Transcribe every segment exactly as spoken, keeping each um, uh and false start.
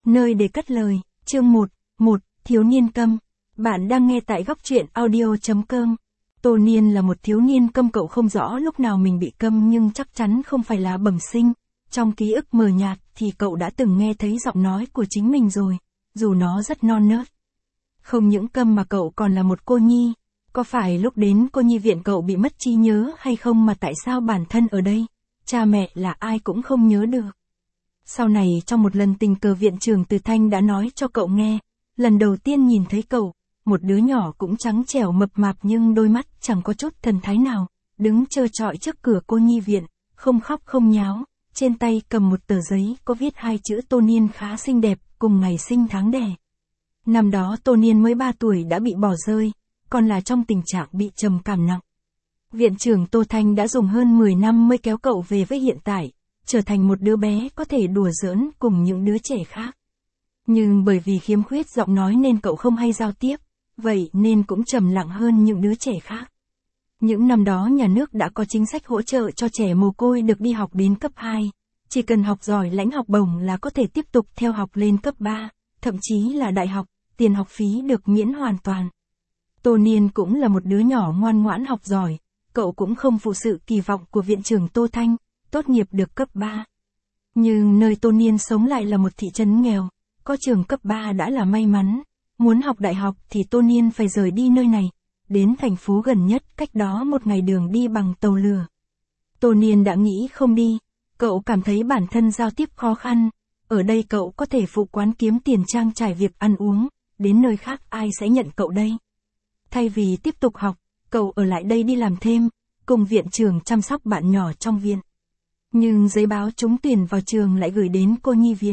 Nơi để cất lời, chương một, một, thiếu niên câm. Bạn đang nghe tại góc truyện audio chấm com. Tô Niên là một thiếu niên câm, cậu không rõ lúc nào mình bị câm nhưng chắc chắn không phải là bẩm sinh. Trong ký ức mờ nhạt thì cậu đã từng nghe thấy giọng nói của chính mình rồi, dù nó rất non nớt. Không những câm mà cậu còn là một cô nhi. Có phải lúc đến cô nhi viện cậu bị mất trí nhớ hay không mà tại sao bản thân ở đây, cha mẹ là ai cũng không nhớ được. Sau này trong một lần tình cờ viện trưởng Từ Thanh đã nói cho cậu nghe, lần đầu tiên nhìn thấy cậu, một đứa nhỏ cũng trắng trẻo mập mạp nhưng đôi mắt chẳng có chút thần thái nào, đứng trơ trọi trước cửa cô nhi viện, không khóc không nháo, trên tay cầm một tờ giấy có viết hai chữ Tô Niên khá xinh đẹp, cùng ngày sinh tháng đẻ. Năm đó Tô Niên mới ba tuổi đã bị bỏ rơi, còn là trong tình trạng bị trầm cảm nặng. Viện trưởng Tô Thanh đã dùng hơn mười năm mới kéo cậu về với hiện tại, trở thành một đứa bé có thể đùa giỡn cùng những đứa trẻ khác. Nhưng bởi vì khiếm khuyết giọng nói nên cậu không hay giao tiếp, vậy nên cũng trầm lặng hơn những đứa trẻ khác. Những năm đó nhà nước đã có chính sách hỗ trợ cho trẻ mồ côi được đi học đến cấp hai, chỉ cần học giỏi lãnh học bổng là có thể tiếp tục theo học lên cấp ba, thậm chí là đại học, tiền học phí được miễn hoàn toàn. Tô Niên cũng là một đứa nhỏ ngoan ngoãn học giỏi, cậu cũng không phụ sự kỳ vọng của viện trưởng Tô Thanh, tốt nghiệp được cấp ba. Nhưng nơi Tô Niên sống lại là một thị trấn nghèo, có trường cấp ba đã là may mắn, muốn học đại học thì Tô Niên phải rời đi nơi này, đến thành phố gần nhất cách đó một ngày đường đi bằng tàu lửa. Tô Niên đã nghĩ không đi, cậu cảm thấy bản thân giao tiếp khó khăn, ở đây cậu có thể phụ quán kiếm tiền trang trải việc ăn uống, đến nơi khác ai sẽ nhận cậu đây. Thay vì tiếp tục học, cậu ở lại đây đi làm thêm, cùng viện trưởng chăm sóc bạn nhỏ trong viện. Nhưng giấy báo trúng tuyển vào trường lại gửi đến cô nhi viện.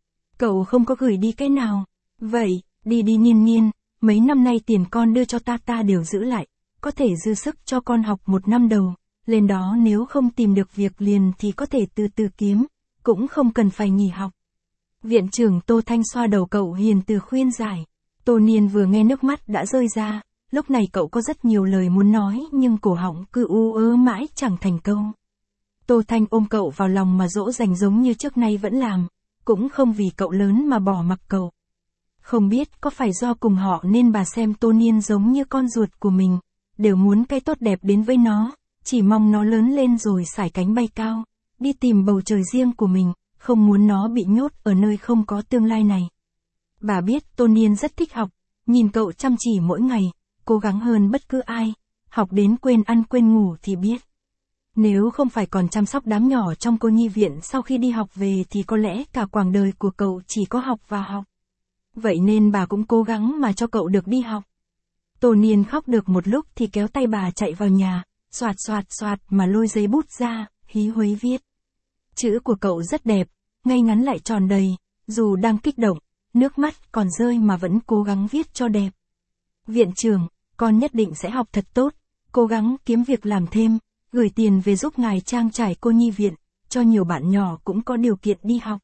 Cậu không có gửi đi cái nào. Vậy, đi đi Niên Niên, mấy năm nay tiền con đưa cho ta ta đều giữ lại, có thể dư sức cho con học một năm đầu, lên đó nếu không tìm được việc liền thì có thể từ từ kiếm, cũng không cần phải nghỉ học. Viện trưởng Tô Thanh xoa đầu cậu hiền từ khuyên giải. Tô Niên vừa nghe nước mắt đã rơi ra, lúc này cậu có rất nhiều lời muốn nói nhưng cổ họng cứ u ớ mãi chẳng thành câu. Tô Thanh ôm cậu vào lòng mà dỗ dành giống như trước nay vẫn làm, cũng không vì cậu lớn mà bỏ mặc cậu. Không biết có phải do cùng họ nên bà xem Tô Niên giống như con ruột của mình, đều muốn cái tốt đẹp đến với nó, chỉ mong nó lớn lên rồi sải cánh bay cao, đi tìm bầu trời riêng của mình, không muốn nó bị nhốt ở nơi không có tương lai này. Bà biết Tô Niên rất thích học, nhìn cậu chăm chỉ mỗi ngày, cố gắng hơn bất cứ ai, học đến quên ăn quên ngủ thì biết. Nếu không phải còn chăm sóc đám nhỏ trong cô nhi viện sau khi đi học về thì có lẽ cả quãng đời của cậu chỉ có học và học. Vậy nên bà cũng cố gắng mà cho cậu được đi học. Tô Niên khóc được một lúc thì kéo tay bà chạy vào nhà, xoạt xoạt xoạt mà lôi giấy bút ra, hí huấy viết. Chữ của cậu rất đẹp, ngay ngắn lại tròn đầy, dù đang kích động, nước mắt còn rơi mà vẫn cố gắng viết cho đẹp. Viện trưởng, con nhất định sẽ học thật tốt, cố gắng kiếm việc làm thêm, gửi tiền về giúp ngài trang trải cô nhi viện, cho nhiều bạn nhỏ cũng có điều kiện đi học.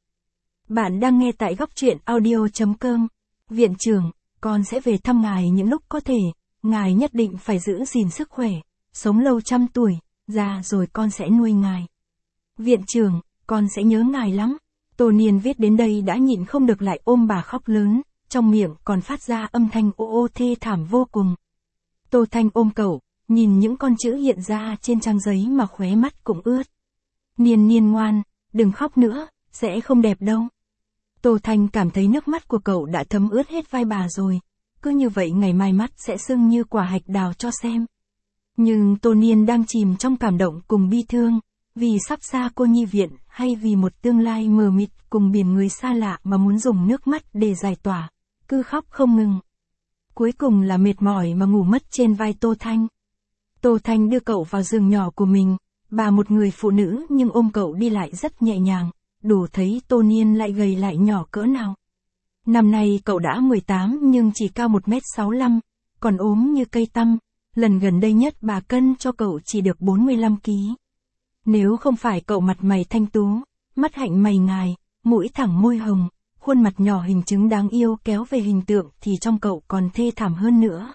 Bạn đang nghe tại góc truyện audio chấm com. Viện trưởng, con sẽ về thăm ngài những lúc có thể, ngài nhất định phải giữ gìn sức khỏe, sống lâu trăm tuổi, già rồi con sẽ nuôi ngài. Viện trưởng, con sẽ nhớ ngài lắm. Tô Niên viết đến đây đã nhịn không được lại ôm bà khóc lớn, trong miệng còn phát ra âm thanh ô ô thê thảm vô cùng. Tô Thanh ôm cậu, nhìn những con chữ hiện ra trên trang giấy mà khóe mắt cũng ướt. Niên Niên ngoan, đừng khóc nữa, sẽ không đẹp đâu. Tô Thanh cảm thấy nước mắt của cậu đã thấm ướt hết vai bà rồi, cứ như vậy ngày mai mắt sẽ sưng như quả hạch đào cho xem. Nhưng Tô Niên đang chìm trong cảm động cùng bi thương, vì sắp xa cô nhi viện hay vì một tương lai mờ mịt cùng biển người xa lạ mà muốn dùng nước mắt để giải tỏa, cứ khóc không ngừng. Cuối cùng là mệt mỏi mà ngủ mất trên vai Tô Thanh. Tô Thanh đưa cậu vào giường nhỏ của mình, bà một người phụ nữ nhưng ôm cậu đi lại rất nhẹ nhàng, đủ thấy Tô Niên lại gầy lại nhỏ cỡ nào. Năm nay cậu đã mười tám nhưng chỉ cao một mét sáu mươi lăm, còn ốm như cây tăm, lần gần đây nhất bà cân cho cậu chỉ được bốn mươi lăm ki lô gam. Nếu không phải cậu mặt mày thanh tú, mắt hạnh mày ngài, mũi thẳng môi hồng, khuôn mặt nhỏ hình trứng đáng yêu kéo về hình tượng thì trong cậu còn thê thảm hơn nữa.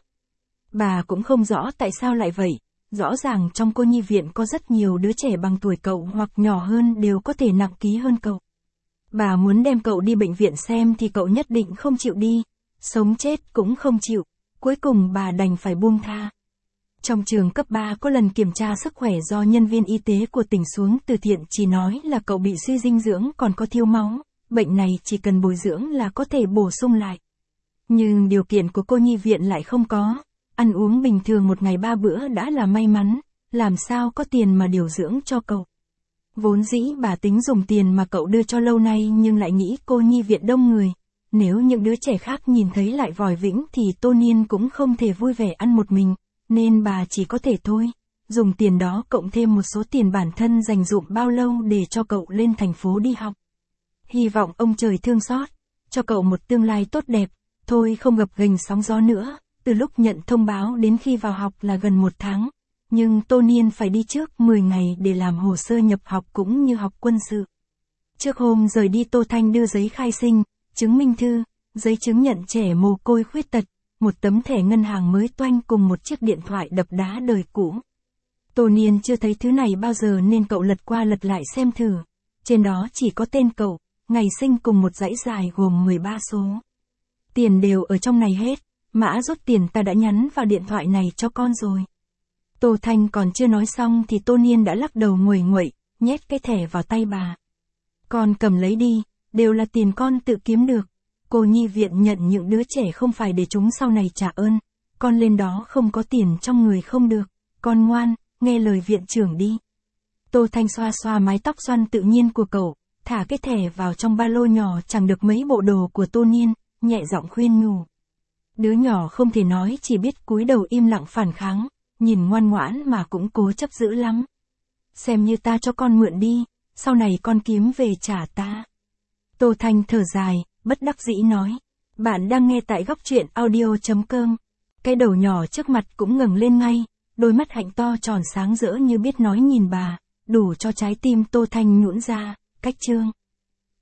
Bà cũng không rõ tại sao lại vậy, rõ ràng trong cô nhi viện có rất nhiều đứa trẻ bằng tuổi cậu hoặc nhỏ hơn đều có thể nặng ký hơn cậu. Bà muốn đem cậu đi bệnh viện xem thì cậu nhất định không chịu đi, sống chết cũng không chịu, cuối cùng bà đành phải buông tha. Trong trường cấp ba có lần kiểm tra sức khỏe do nhân viên y tế của tỉnh xuống từ thiện chỉ nói là cậu bị suy dinh dưỡng còn có thiếu máu, bệnh này chỉ cần bồi dưỡng là có thể bổ sung lại. Nhưng điều kiện của cô nhi viện lại không có, ăn uống bình thường một ngày ba bữa đã là may mắn, làm sao có tiền mà điều dưỡng cho cậu. Vốn dĩ bà tính dùng tiền mà cậu đưa cho lâu nay nhưng lại nghĩ cô nhi viện đông người. Nếu những đứa trẻ khác nhìn thấy lại vòi vĩnh thì Tô Niên cũng không thể vui vẻ ăn một mình, nên bà chỉ có thể thôi. Dùng tiền đó cộng thêm một số tiền bản thân dành dụm bao lâu để cho cậu lên thành phố đi học. Hy vọng ông trời thương xót, cho cậu một tương lai tốt đẹp, thôi không gập ghềnh sóng gió nữa. Từ lúc nhận thông báo đến khi vào học là gần một tháng. Nhưng Tô Niên phải đi trước mười ngày để làm hồ sơ nhập học cũng như học quân sự. Trước hôm rời đi Tô Thanh đưa giấy khai sinh, chứng minh thư, giấy chứng nhận trẻ mồ côi khuyết tật, một tấm thẻ ngân hàng mới toanh cùng một chiếc điện thoại đập đá đời cũ. Tô Niên chưa thấy thứ này bao giờ nên cậu lật qua lật lại xem thử. Trên đó chỉ có tên cậu, ngày sinh cùng một dãy dài gồm mười ba số. Tiền đều ở trong này hết, mã rút tiền ta đã nhắn vào điện thoại này cho con rồi. Tô Thanh còn chưa nói xong thì Tô Niên đã lắc đầu nguầy nguậy, nhét cái thẻ vào tay bà. Con cầm lấy đi, đều là tiền con tự kiếm được. Cô nhi viện nhận những đứa trẻ không phải để chúng sau này trả ơn. Con lên đó không có tiền trong người không được. Con ngoan, nghe lời viện trưởng đi. Tô Thanh xoa xoa mái tóc xoăn tự nhiên của cậu, thả cái thẻ vào trong ba lô nhỏ chẳng được mấy bộ đồ của Tô Niên, nhẹ giọng khuyên nhủ. Đứa nhỏ không thể nói chỉ biết cúi đầu im lặng phản kháng. Nhìn ngoan ngoãn mà cũng cố chấp dữ lắm. Xem như ta cho con mượn đi, sau này con kiếm về trả ta. Tô Thanh thở dài, bất đắc dĩ nói. Bạn đang nghe tại góc truyện audio chấm com. Cái đầu nhỏ trước mặt cũng ngẩng lên ngay, đôi mắt hạnh to tròn sáng rỡ như biết nói nhìn bà, đủ cho trái tim Tô Thanh nhũn ra, cách chương.